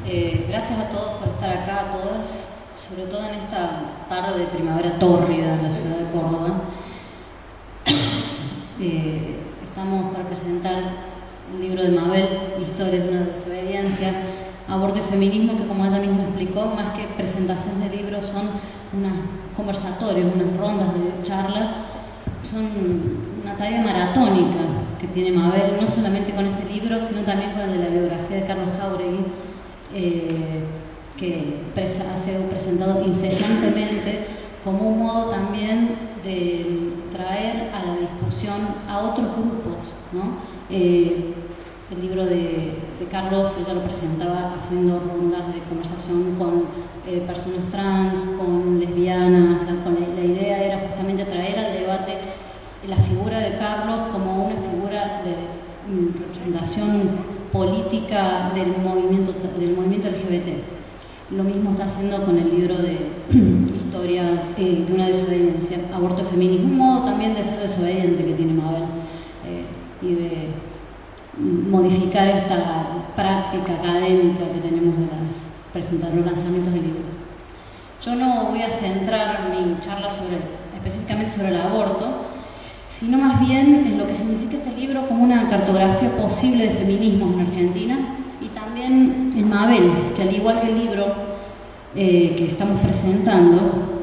Gracias a todos por estar acá, a todas, sobre todo en esta tarde de primavera tórrida en la ciudad de Córdoba. Estamos para presentar el libro de Mabel, Historias de una desobediencia, aborto y feminismo, que como ella misma explicó, más que presentación de libros son unos conversatorios, unas rondas de charla, son una tarea maratónica que tiene Mabel, no solamente con este libro, sino también con el de la biografía de Carlos Jáuregui, que ha sido presentado incesantemente como un modo también de traer a la discusión a otros grupos, ¿no? El libro de Carlos, ella lo presentaba haciendo rondas de conversación con personas trans, con lesbianas, la idea era justamente traer al debate la figura de Carlos como una figura de representación política del movimiento LGBT. Lo mismo está haciendo con el libro de Historia de una desobediencia, aborto y feminismo, un modo también de ser desobediente que tiene Mabel y de modificar esta práctica académica que tenemos de presentar los lanzamientos de libros. Yo no voy a centrar mi charla específicamente sobre el aborto, sino más bien en lo que significa este libro como una cartografía posible de feminismos en Argentina, y también en Mabel, que al igual que el libro que estamos presentando,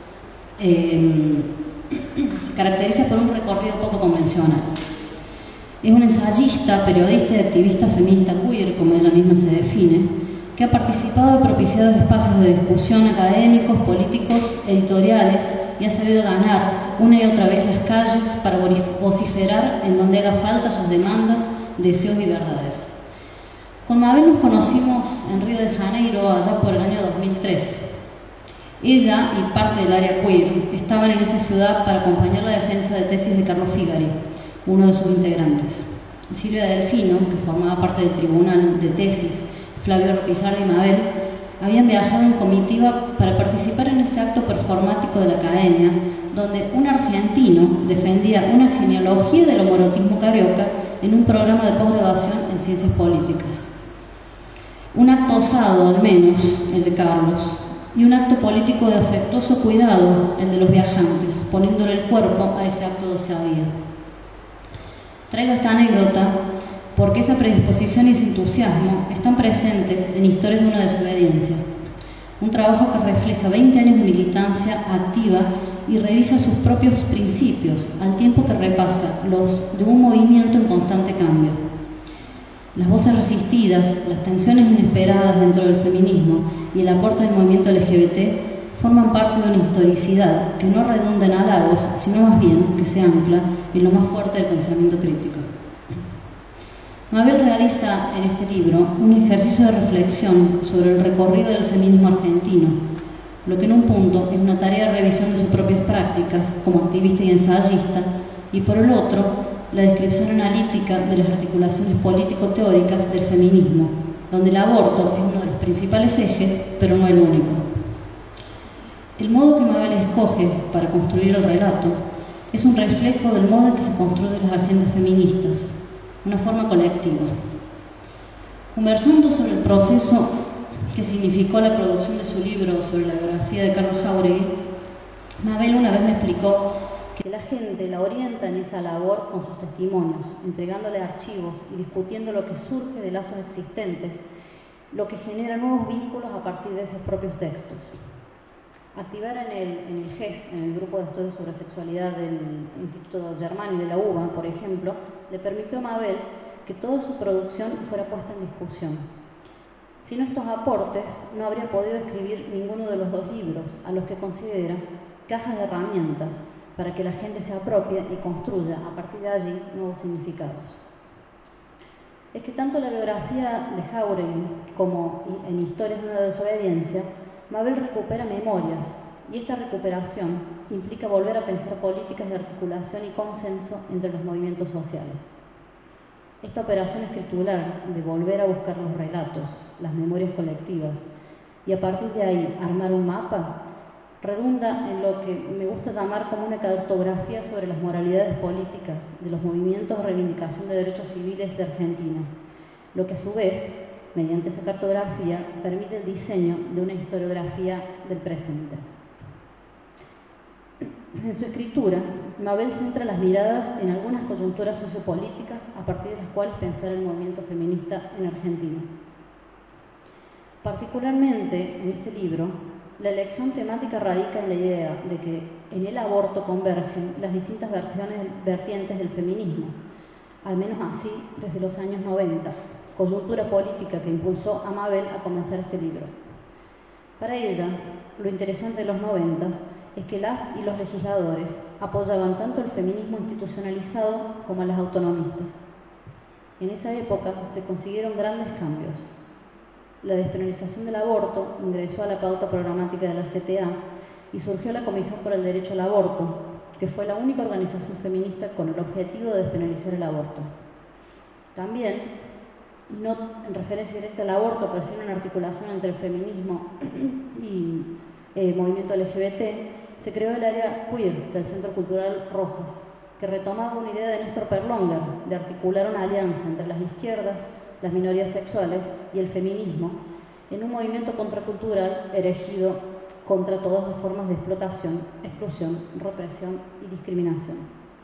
se caracteriza por un recorrido poco convencional. Es una ensayista, periodista y activista feminista queer, como ella misma se define, que ha participado y propiciado espacios de discusión académicos, políticos, editoriales, y ha sabido ganar una y otra vez las calles para vociferar en donde haga falta sus demandas, deseos y verdades. Con Mabel nos conocimos en Río de Janeiro allá por el año 2003. Ella y parte del área queer estaban en esa ciudad para acompañar la defensa de tesis de Carlos Figari, uno de sus integrantes. Silvia Delfino, que formaba parte del tribunal de tesis, Flavio Pizarro y Mabel, habían viajado en comitiva para participar en ese acto performático de la academia, donde un argentino defendía una genealogía del homoerotismo carioca en un programa de posgraduación en ciencias políticas. Un acto osado, al menos, el de Carlos, y un acto político de afectuoso cuidado, el de los viajantes, poniéndole el cuerpo a ese acto de osadía. Traigo esta anécdota porque esa predisposición y ese entusiasmo están presentes en Historias de una desobediencia, un trabajo que refleja 20 años de militancia activa y revisa sus propios principios, al tiempo que repasa los de un movimiento en constante cambio. Las voces resistidas, las tensiones inesperadas dentro del feminismo y el aporte del movimiento LGBT forman parte de una historicidad que no redunda en halagos, sino más bien que se ancla en lo más fuerte del pensamiento crítico. Mabel realiza en este libro un ejercicio de reflexión sobre el recorrido del feminismo argentino, lo que en un punto es una tarea de revisión de sus propias prácticas como activista y ensayista, y por el otro, la descripción analítica de las articulaciones político-teóricas del feminismo, donde el aborto es uno de los principales ejes, pero no el único. El modo que Mabel escoge para construir el relato es un reflejo del modo en que se construyen las agendas feministas, una forma colectiva. Conversando sobre el proceso que significó la producción de su libro sobre la biografía de Carlos Jáuregui, Mabel una vez me explicó que la gente la orienta en esa labor con sus testimonios, entregándole archivos y discutiendo lo que surge de lazos existentes, lo que genera nuevos vínculos a partir de esos propios textos. Activar en el GES, en el Grupo de Estudios sobre Sexualidad del Instituto Germani de la UBA, por ejemplo, le permitió a Mabel que toda su producción fuera puesta en discusión. Sin estos aportes, no habría podido escribir ninguno de los dos libros, a los que considera cajas de herramientas para que la gente se apropie y construya a partir de allí nuevos significados. Es que tanto la biografía de Jáuregui como en Historias de una desobediencia, Mabel recupera memorias, y esta recuperación implica volver a pensar políticas de articulación y consenso entre los movimientos sociales. Esta operación escritural de volver a buscar los relatos, las memorias colectivas, y a partir de ahí armar un mapa, redunda en lo que me gusta llamar como una cartografía sobre las moralidades políticas de los movimientos de reivindicación de derechos civiles de Argentina, lo que a su vez mediante esa cartografía, permite el diseño de una historiografía del presente. En su escritura, Mabel centra las miradas en algunas coyunturas sociopolíticas a partir de las cuales pensar el movimiento feminista en Argentina. Particularmente en este libro, la elección temática radica en la idea de que en el aborto convergen las distintas vertientes del feminismo, al menos así desde los años 90, coyuntura política que impulsó a Mabel a comenzar este libro. Para ella, lo interesante de los 90 es que las y los legisladores apoyaban tanto el feminismo institucionalizado como a las autonomistas. En esa época se consiguieron grandes cambios. La despenalización del aborto ingresó a la pauta programática de la CTA y surgió la Comisión por el Derecho al Aborto, que fue la única organización feminista con el objetivo de despenalizar el aborto. También, no en referencia directa al aborto, pero sí en una articulación entre el feminismo y el movimiento LGBT, se creó el área queer del Centro Cultural Rojas, que retomaba una idea de Néstor Perlonga de articular una alianza entre las izquierdas, las minorías sexuales y el feminismo en un movimiento contracultural erigido contra todas las formas de explotación, exclusión, represión y discriminación.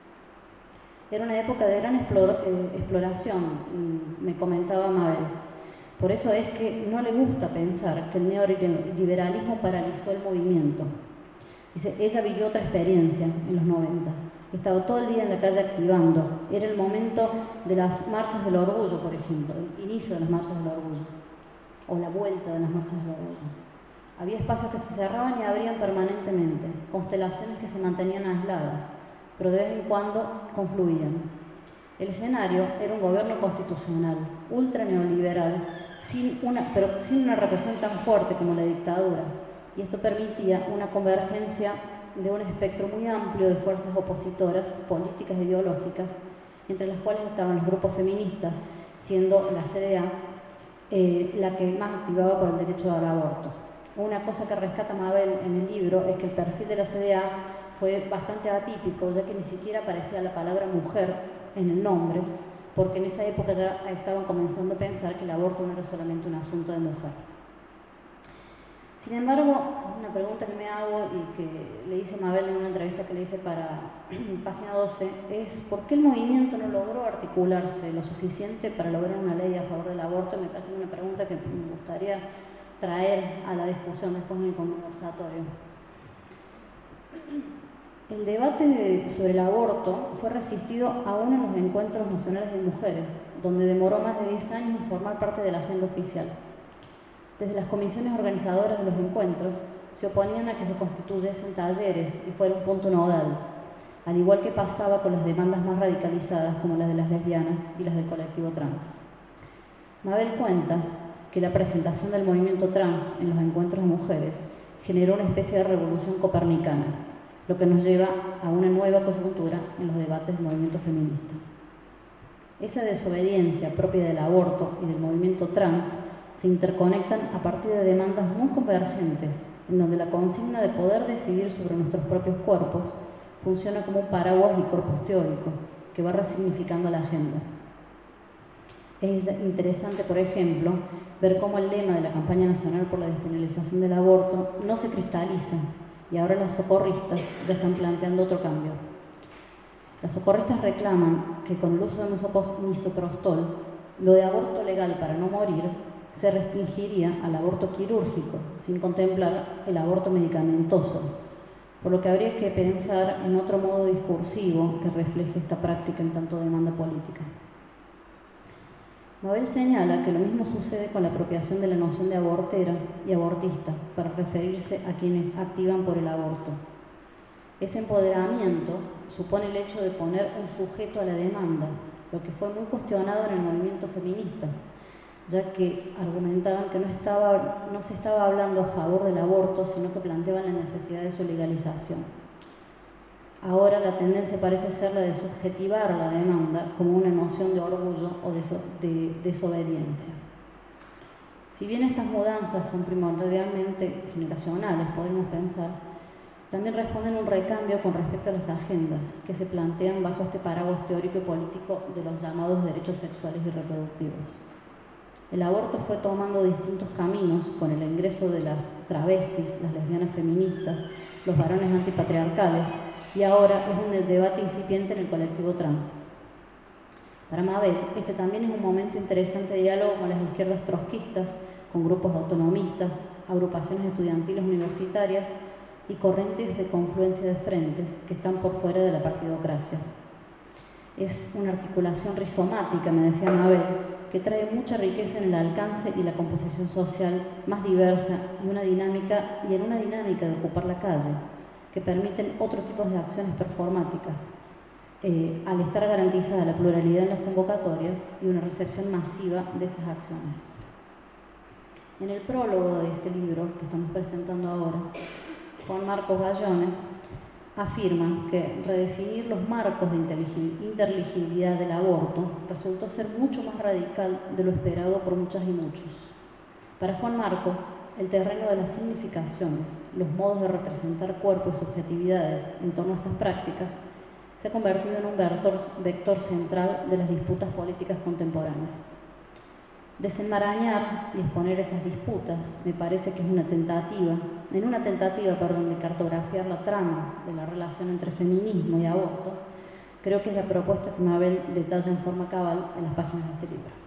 Era una época de gran exploración, me comentaba Mabel. Por eso es que no le gusta pensar que el neoliberalismo paralizó el movimiento. Dice, ella vivió otra experiencia en los 90. Estaba todo el día en la calle activando. Era el momento de las marchas del orgullo, por ejemplo, el inicio de las marchas del orgullo, o la vuelta de las marchas del orgullo. Había espacios que se cerraban y abrían permanentemente, constelaciones que se mantenían aisladas, pero de vez en cuando confluían. El escenario era un gobierno constitucional, ultra neoliberal, pero sin una represión tan fuerte como la dictadura, y esto permitía una convergencia de un espectro muy amplio de fuerzas opositoras, políticas e ideológicas, entre las cuales estaban los grupos feministas, siendo la CDA la que más activaba por el derecho al aborto. Una cosa que rescata Mabel en el libro es que el perfil de la CDA fue bastante atípico, ya que ni siquiera aparecía la palabra mujer en el nombre, porque en esa época ya estaban comenzando a pensar que el aborto no era solamente un asunto de mujer. Sin embargo, una pregunta que me hago y que le hice a Mabel en una entrevista que le hice para Página 12 es ¿por qué el movimiento no logró articularse lo suficiente para lograr una ley a favor del aborto? Me parece una pregunta que me gustaría traer a la discusión después en el conversatorio. El debate sobre el aborto fue resistido aún en los encuentros nacionales de mujeres, donde demoró más de 10 años en formar parte de la agenda oficial. Desde las comisiones organizadoras de los encuentros se oponían a que se constituyesen talleres y fuera un punto nodal, al igual que pasaba con las demandas más radicalizadas como las de las lesbianas y las del colectivo trans. Mabel cuenta que la presentación del movimiento trans en los encuentros de mujeres generó una especie de revolución copernicana, lo que nos lleva a una nueva coyuntura en los debates del movimiento feminista. Esa desobediencia propia del aborto y del movimiento trans se interconectan a partir de demandas muy convergentes, en donde la consigna de poder decidir sobre nuestros propios cuerpos funciona como un paraguas y corpus teórico que va resignificando la agenda. Es interesante, por ejemplo, ver cómo el lema de la campaña nacional por la despenalización del aborto no se cristaliza y ahora las socorristas ya están planteando otro cambio. Las socorristas reclaman que con el uso de misoprostol, lo de aborto legal para no morir se restringiría al aborto quirúrgico, sin contemplar el aborto medicamentoso, por lo que habría que pensar en otro modo discursivo que refleje esta práctica en tanto demanda política. Mabel señala que lo mismo sucede con la apropiación de la noción de abortera y abortista para referirse a quienes activan por el aborto. Ese empoderamiento supone el hecho de poner un sujeto a la demanda, lo que fue muy cuestionado en el movimiento feminista, ya que argumentaban que no se estaba hablando a favor del aborto, sino que planteaban la necesidad de su legalización. Ahora la tendencia parece ser la de subjetivar la demanda como una noción de orgullo o de desobediencia. Si bien estas mudanzas son primordialmente generacionales, podemos pensar, también responden a un recambio con respecto a las agendas que se plantean bajo este paraguas teórico y político de los llamados derechos sexuales y reproductivos. El aborto fue tomando distintos caminos con el ingreso de las travestis, las lesbianas feministas, los varones antipatriarcales, y ahora es un debate incipiente en el colectivo trans. Para Mabel, este también es un momento interesante de diálogo con las izquierdas trotskistas, con grupos autonomistas, agrupaciones estudiantiles universitarias y corrientes de confluencia de frentes que están por fuera de la partidocracia. Es una articulación rizomática, me decía Mabel, que trae mucha riqueza en el alcance y la composición social más diversa y en una dinámica de ocupar la calle, que permiten otros tipos de acciones performáticas, al estar garantizada la pluralidad en las convocatorias y una recepción masiva de esas acciones. En el prólogo de este libro que estamos presentando ahora, Juan Marcos Bayone afirma que redefinir los marcos de interlegibilidad del aborto resultó ser mucho más radical de lo esperado por muchas y muchos. Para Juan Marcos, el terreno de las significaciones, los modos de representar cuerpos y subjetividades en torno a estas prácticas, se ha convertido en un vector central de las disputas políticas contemporáneas. Desenmarañar y exponer esas disputas me parece que es una tentativa de cartografiar la trama de la relación entre feminismo y aborto. Creo que es la propuesta que Mabel detalla en forma cabal en las páginas de este libro.